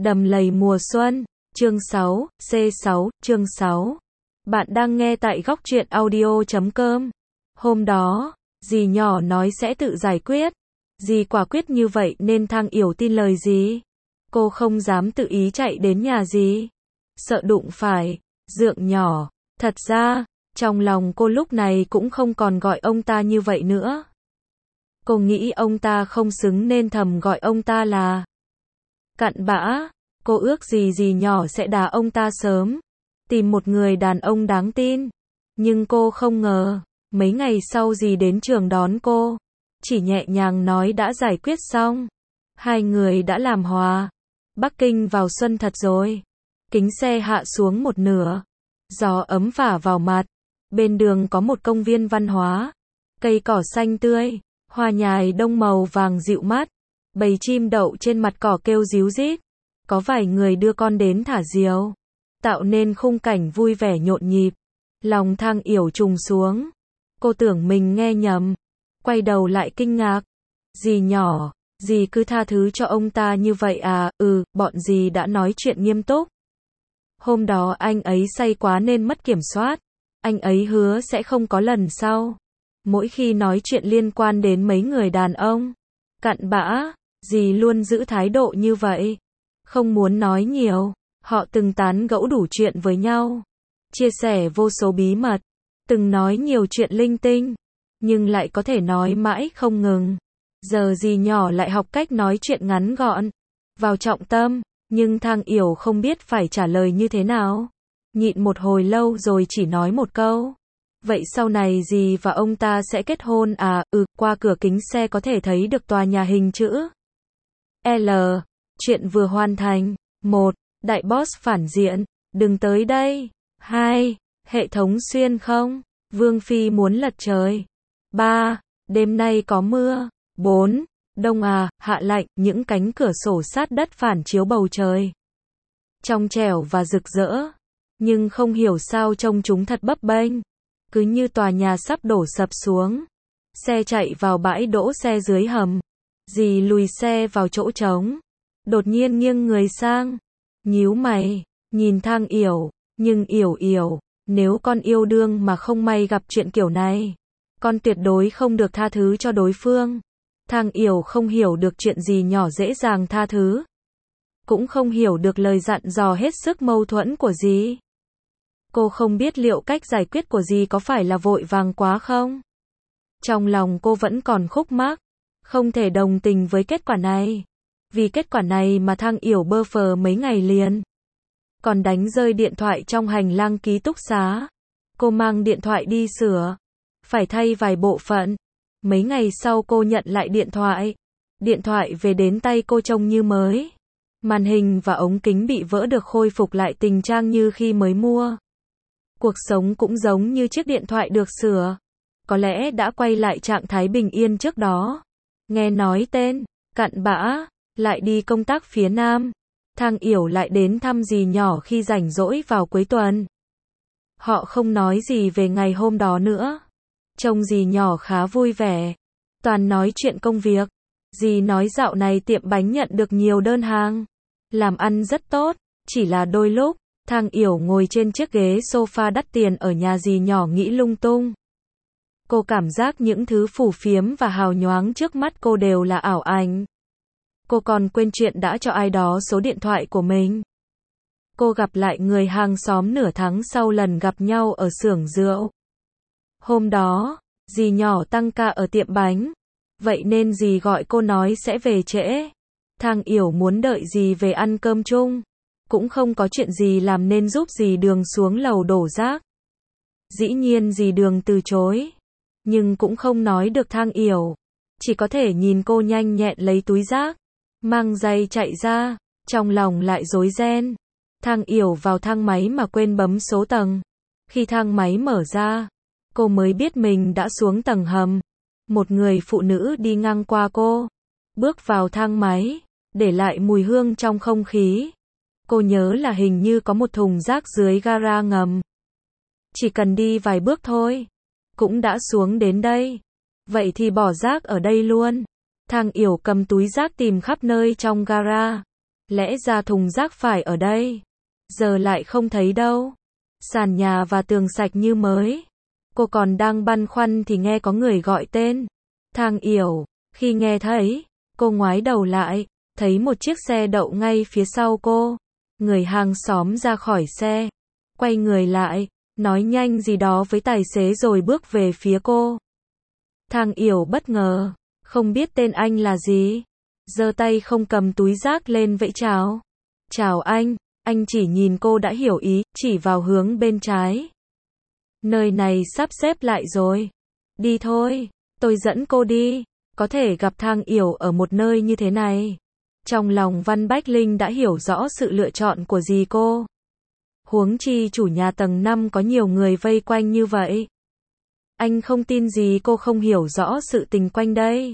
Đầm lầy mùa xuân, chương 6, C6, chương 6. Bạn đang nghe tại góc truyện audio.com. Hôm đó, dì nhỏ nói sẽ tự giải quyết. Dì quả quyết như vậy nên Thang Yểu tin lời dì. Cô không dám tự ý chạy đến nhà dì. Sợ đụng phải Dượng nhỏ. Thật ra, trong lòng cô lúc này cũng không còn gọi ông ta như vậy nữa. Cô nghĩ ông ta không xứng nên thầm gọi ông ta là cặn bã. Cô ước gì dì nhỏ sẽ đá ông ta sớm, tìm một người đàn ông đáng tin. Nhưng cô không ngờ, mấy ngày sau dì đến trường đón cô, chỉ nhẹ nhàng nói đã giải quyết xong. Hai người đã làm hòa. Bắc Kinh vào xuân thật rồi. Kính xe hạ xuống một nửa. Gió ấm phả vào mặt. Bên đường có một công viên văn hóa. Cây cỏ xanh tươi, hoa nhài đông màu vàng dịu mát. Bầy chim đậu trên mặt cỏ kêu ríu rít. Có vài người đưa con đến thả diều, tạo nên khung cảnh vui vẻ nhộn nhịp. Lòng Thang Yểu trùng xuống. Cô tưởng mình nghe nhầm. Quay đầu lại kinh ngạc. Dì nhỏ, dì cứ tha thứ cho ông ta như vậy à? Bọn dì đã nói chuyện nghiêm túc. Hôm đó anh ấy say quá nên mất kiểm soát. Anh ấy hứa sẽ không có lần sau. Mỗi khi nói chuyện liên quan đến mấy người đàn ông cặn bã, dì luôn giữ thái độ như vậy. Không muốn nói nhiều. Họ từng tán gẫu đủ chuyện với nhau, chia sẻ vô số bí mật, từng nói nhiều chuyện linh tinh, nhưng lại có thể nói mãi không ngừng. Giờ dì nhỏ lại học cách nói chuyện ngắn gọn, vào trọng tâm, nhưng Thang Yểu không biết phải trả lời như thế nào. Nhịn một hồi lâu rồi chỉ nói một câu. Vậy sau này dì và ông ta sẽ kết hôn à? Qua cửa kính xe có thể thấy được tòa nhà hình chữ L. Chuyện vừa hoàn thành. 1. Đại boss phản diện, đừng tới đây. 2. Hệ thống xuyên không, Vương Phi muốn lật trời. 3. Đêm nay có mưa. 4. Đông à, hạ lạnh, những cánh cửa sổ sát đất phản chiếu bầu trời. Trong trẻo và rực rỡ. Nhưng không hiểu sao trông chúng thật bấp bênh. Cứ như tòa nhà sắp đổ sập xuống. Xe chạy vào bãi đỗ xe dưới hầm. Dì lùi xe vào chỗ trống. Đột nhiên nghiêng người sang. Nhíu mày, nhìn Thang Yểu. Nhưng Yểu, nếu con yêu đương mà không may gặp chuyện kiểu này, con tuyệt đối không được tha thứ cho đối phương. Thang Yểu không hiểu được chuyện gì nhỏ dễ dàng tha thứ. Cũng không hiểu được lời dặn dò hết sức mâu thuẫn của dì. Cô không biết liệu cách giải quyết của dì có phải là vội vàng quá không? Trong lòng cô vẫn còn khúc mắc, không thể đồng tình với kết quả này. Vì kết quả này mà Thang Yểu bơ phờ mấy ngày liền. Còn đánh rơi điện thoại trong hành lang ký túc xá. Cô mang điện thoại đi sửa. Phải thay vài bộ phận. Mấy ngày sau cô nhận lại điện thoại. Điện thoại về đến tay cô trông như mới. Màn hình và ống kính bị vỡ được khôi phục lại tình trạng như khi mới mua. Cuộc sống cũng giống như chiếc điện thoại được sửa. Có lẽ đã quay lại trạng thái bình yên trước đó. Nghe nói tên cặn bã lại đi công tác phía Nam. Thang Yểu lại đến thăm dì nhỏ khi rảnh rỗi vào cuối tuần. Họ không nói gì về ngày hôm đó nữa. Trông dì nhỏ khá vui vẻ. Toàn nói chuyện công việc. Dì nói dạo này tiệm bánh nhận được nhiều đơn hàng. Làm ăn rất tốt. Chỉ là đôi lúc, Thang Yểu ngồi trên chiếc ghế sofa đắt tiền ở nhà dì nhỏ nghĩ lung tung. Cô cảm giác những thứ phù phiếm và hào nhoáng trước mắt cô đều là ảo ảnh. Cô còn quên chuyện đã cho ai đó số điện thoại của mình. Cô gặp lại người hàng xóm nửa tháng sau lần gặp nhau ở xưởng rượu. Hôm đó, dì nhỏ tăng ca ở tiệm bánh. Vậy nên dì gọi cô nói sẽ về trễ. Thang Yểu muốn đợi dì về ăn cơm chung. Cũng không có chuyện gì làm nên giúp dì Đường xuống lầu đổ rác. Dĩ nhiên dì Đường từ chối. Nhưng cũng không nói được Thang Yểu. Chỉ có thể nhìn cô nhanh nhẹn lấy túi rác. Mang giày chạy ra, trong lòng lại rối ren. Thang Yểu vào thang máy mà quên bấm số tầng. Khi thang máy mở ra, cô mới biết mình đã xuống tầng hầm. Một người phụ nữ đi ngang qua cô, bước vào thang máy, để lại mùi hương trong không khí. Cô nhớ là hình như có một thùng rác dưới gara ngầm. Chỉ cần đi vài bước thôi, cũng đã xuống đến đây. Vậy thì bỏ rác ở đây luôn. Thang Yểu cầm túi rác tìm khắp nơi trong gara. Lẽ ra thùng rác phải ở đây. Giờ lại không thấy đâu. Sàn nhà và tường sạch như mới. Cô còn đang băn khoăn thì nghe có người gọi tên. Thang Yểu. Khi nghe thấy, cô ngoái đầu lại, thấy một chiếc xe đậu ngay phía sau cô. Người hàng xóm ra khỏi xe, quay người lại, nói nhanh gì đó với tài xế rồi bước về phía cô. Thang Yểu bất ngờ, không biết tên anh là gì. Giơ tay không cầm túi rác lên vẫy chào. Chào anh chỉ nhìn cô đã hiểu ý, chỉ vào hướng bên trái. Nơi này sắp xếp lại rồi. Đi thôi, tôi dẫn cô đi. Có thể gặp Thang Yểu ở một nơi như thế này. Trong lòng Văn Bách Linh đã hiểu rõ sự lựa chọn của dì cô. Huống chi chủ nhà tầng 5 có nhiều người vây quanh như vậy. Anh không tin gì cô không hiểu rõ sự tình quanh đây.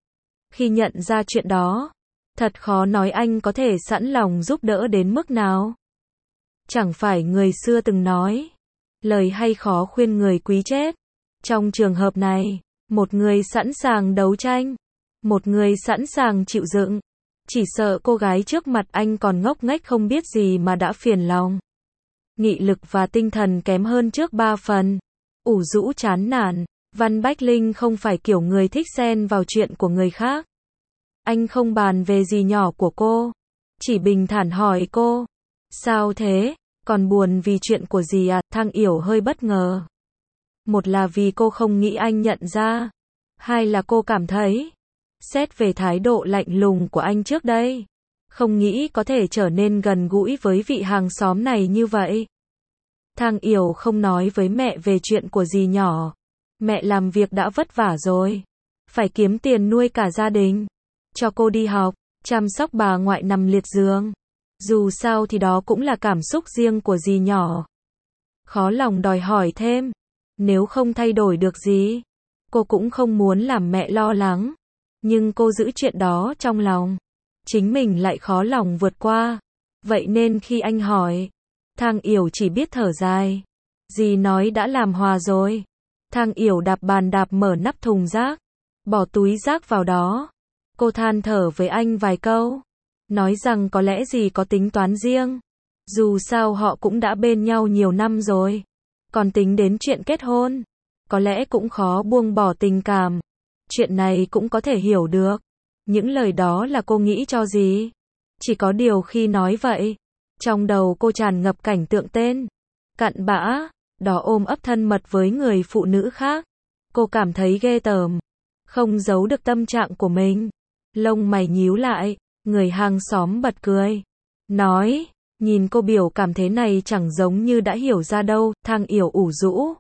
Khi nhận ra chuyện đó, thật khó nói anh có thể sẵn lòng giúp đỡ đến mức nào. Chẳng phải người xưa từng nói, lời hay khó khuyên người quý chết. Trong trường hợp này, một người sẵn sàng đấu tranh, một người sẵn sàng chịu đựng. Chỉ sợ cô gái trước mặt anh còn ngốc nghếch không biết gì mà đã phiền lòng. Nghị lực và tinh thần kém hơn trước 3 phần. Ủ rũ chán nản, Văn Bách Linh không phải kiểu người thích xen vào chuyện của người khác. Anh không bàn về gì nhỏ của cô, chỉ bình thản hỏi cô. Sao thế, còn buồn vì chuyện của gì à? Thang Yểu hơi bất ngờ. Một là vì cô không nghĩ anh nhận ra. Hai là cô cảm thấy, xét về thái độ lạnh lùng của anh trước đây, không nghĩ có thể trở nên gần gũi với vị hàng xóm này như vậy. Thang Yểu không nói với mẹ về chuyện của dì nhỏ. Mẹ làm việc đã vất vả rồi, phải kiếm tiền nuôi cả gia đình, cho cô đi học, chăm sóc bà ngoại nằm liệt giường. Dù sao thì đó cũng là cảm xúc riêng của dì nhỏ. Khó lòng đòi hỏi thêm. Nếu không thay đổi được gì, cô cũng không muốn làm mẹ lo lắng. Nhưng cô giữ chuyện đó trong lòng, chính mình lại khó lòng vượt qua. Vậy nên khi anh hỏi, Thang Yểu chỉ biết thở dài. Dì nói đã làm hòa rồi. Thang Yểu đạp bàn đạp mở nắp thùng rác, bỏ túi rác vào đó. Cô than thở với anh vài câu, nói rằng có lẽ dì có tính toán riêng. Dù sao họ cũng đã bên nhau nhiều năm rồi. Còn tính đến chuyện kết hôn, có lẽ cũng khó buông bỏ tình cảm. Chuyện này cũng có thể hiểu được. Những lời đó là cô nghĩ cho dì. Chỉ có điều khi nói vậy, trong đầu cô tràn ngập cảnh tượng tên cặn bã, đó ôm ấp thân mật với người phụ nữ khác. Cô cảm thấy ghê tởm, không giấu được tâm trạng của mình. Lông mày nhíu lại, người hàng xóm bật cười. Nói, nhìn cô biểu cảm thế này chẳng giống như đã hiểu ra đâu. Thang Yểu ủ rũ.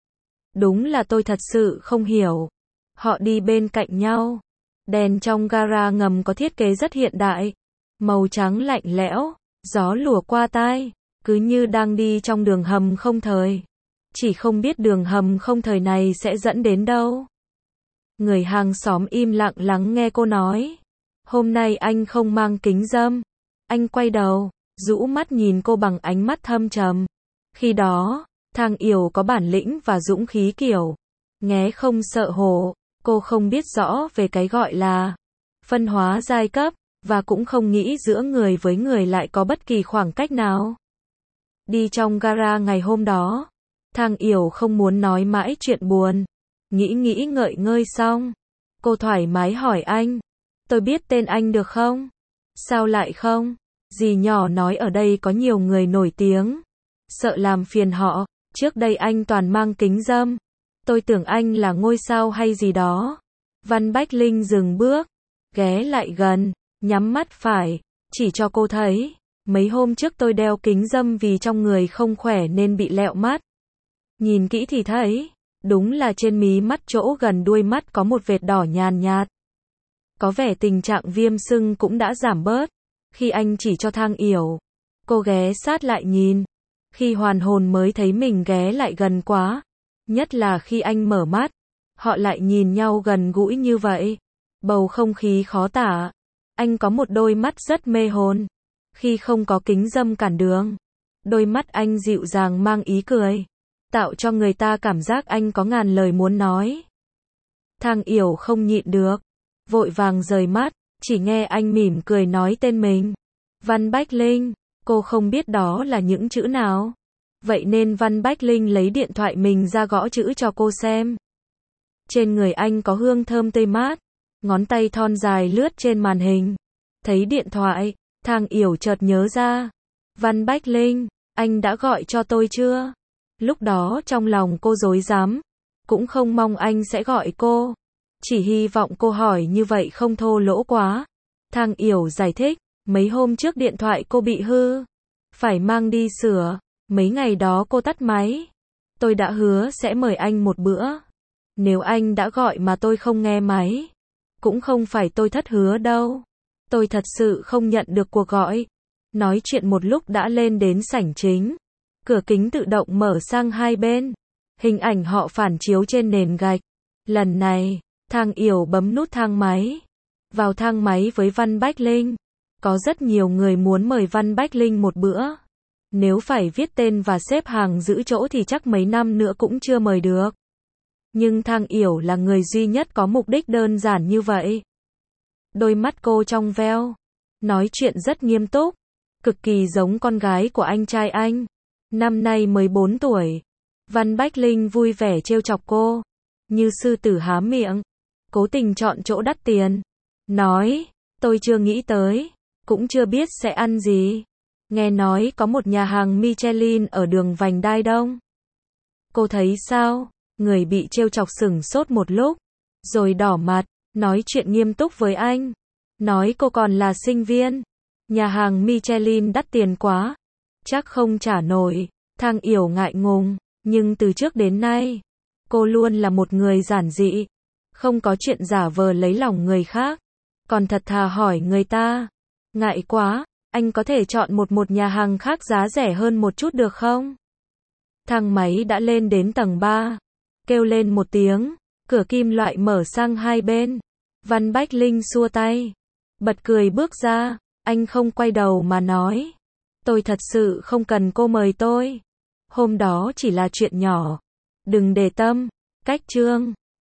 Đúng là tôi thật sự không hiểu. Họ đi bên cạnh nhau. Đèn trong gara ngầm có thiết kế rất hiện đại. Màu trắng lạnh lẽo, gió lùa qua tai, cứ như đang đi trong đường hầm không thời. Chỉ không biết đường hầm không thời này sẽ dẫn đến đâu. Người hàng xóm im lặng lắng nghe cô nói. Hôm nay anh không mang kính râm. Anh quay đầu, rũ mắt nhìn cô bằng ánh mắt thâm trầm. Khi đó, Thang Yểu có bản lĩnh và dũng khí kiểu nghé không sợ hổ. Cô không biết rõ về cái gọi là phân hóa giai cấp, và cũng không nghĩ giữa người với người lại có bất kỳ khoảng cách nào. Đi trong gara ngày hôm đó, Thang Yểu không muốn nói mãi chuyện buồn. Nghĩ ngợi ngơi xong, cô thoải mái hỏi anh. Tôi biết tên anh được không? Sao lại không? Dì nhỏ nói ở đây có nhiều người nổi tiếng. Sợ làm phiền họ, trước đây anh toàn mang kính râm. Tôi tưởng anh là ngôi sao hay gì đó. Văn Bách Linh dừng bước, ghé lại gần, nhắm mắt phải, chỉ cho cô thấy. Mấy hôm trước tôi đeo kính râm vì trong người không khỏe nên bị lẹo mắt. Nhìn kỹ thì thấy, đúng là trên mí mắt chỗ gần đuôi mắt có một vệt đỏ nhàn nhạt. Có vẻ tình trạng viêm sưng cũng đã giảm bớt. Khi anh chỉ cho Thang Yểu, cô ghé sát lại nhìn. Khi hoàn hồn mới thấy mình ghé lại gần quá. Nhất là khi anh mở mắt, họ lại nhìn nhau gần gũi như vậy. Bầu không khí khó tả. Anh có một đôi mắt rất mê hồn. Khi không có kính râm cản đường, đôi mắt anh dịu dàng mang ý cười, tạo cho người ta cảm giác anh có ngàn lời muốn nói. Thang Yểu không nhịn được, vội vàng rời mắt, chỉ nghe anh mỉm cười nói tên mình. Văn Bách Linh, cô không biết đó là những chữ nào. Vậy nên Văn Bách Linh lấy điện thoại mình ra gõ chữ cho cô xem. Trên người anh có hương thơm tươi mát, ngón tay thon dài lướt trên màn hình. Thấy điện thoại, Thang Yểu chợt nhớ ra. Văn Bách Linh, anh đã gọi cho tôi chưa? Lúc đó trong lòng cô rối rắm, cũng không mong anh sẽ gọi cô. Chỉ hy vọng cô hỏi như vậy không thô lỗ quá. Thang Yểu giải thích, mấy hôm trước điện thoại cô bị hư, phải mang đi sửa. Mấy ngày đó cô tắt máy. Tôi đã hứa sẽ mời anh một bữa. Nếu anh đã gọi mà tôi không nghe máy, cũng không phải tôi thất hứa đâu. Tôi thật sự không nhận được cuộc gọi. Nói chuyện một lúc đã lên đến sảnh chính. Cửa kính tự động mở sang hai bên. Hình ảnh họ phản chiếu trên nền gạch. Lần này, Thang Yểu bấm nút thang máy. Vào thang máy với Văn Bách Linh. Có rất nhiều người muốn mời Văn Bách Linh một bữa. Nếu phải viết tên và xếp hàng giữ chỗ thì chắc mấy năm nữa cũng chưa mời được. Nhưng Thang Yểu là người duy nhất có mục đích đơn giản như vậy. Đôi mắt cô trong veo, nói chuyện rất nghiêm túc, cực kỳ giống con gái của anh trai anh. Năm nay mới 4 tuổi. Văn Bách Linh vui vẻ trêu chọc cô, như sư tử há miệng, cố tình chọn chỗ đắt tiền. Nói, tôi chưa nghĩ tới, cũng chưa biết sẽ ăn gì. Nghe nói có một nhà hàng Michelin ở đường Vành Đai Đông. Cô thấy sao? Người bị trêu chọc sửng sốt một lúc, rồi đỏ mặt, nói chuyện nghiêm túc với anh. Nói cô còn là sinh viên. Nhà hàng Michelin đắt tiền quá, chắc không trả nổi. Thang Yểu ngại ngùng, nhưng từ trước đến nay, cô luôn là một người giản dị, không có chuyện giả vờ lấy lòng người khác, còn thật thà hỏi người ta. Ngại quá, anh có thể chọn một nhà hàng khác giá rẻ hơn một chút được không? Thang máy đã lên đến tầng 3. Kêu lên một tiếng, cửa kim loại mở sang hai bên. Văn Bách Linh xua tay, bật cười bước ra. Anh không quay đầu mà nói, tôi thật sự không cần cô mời tôi. Hôm đó chỉ là chuyện nhỏ, đừng để tâm. Cách chương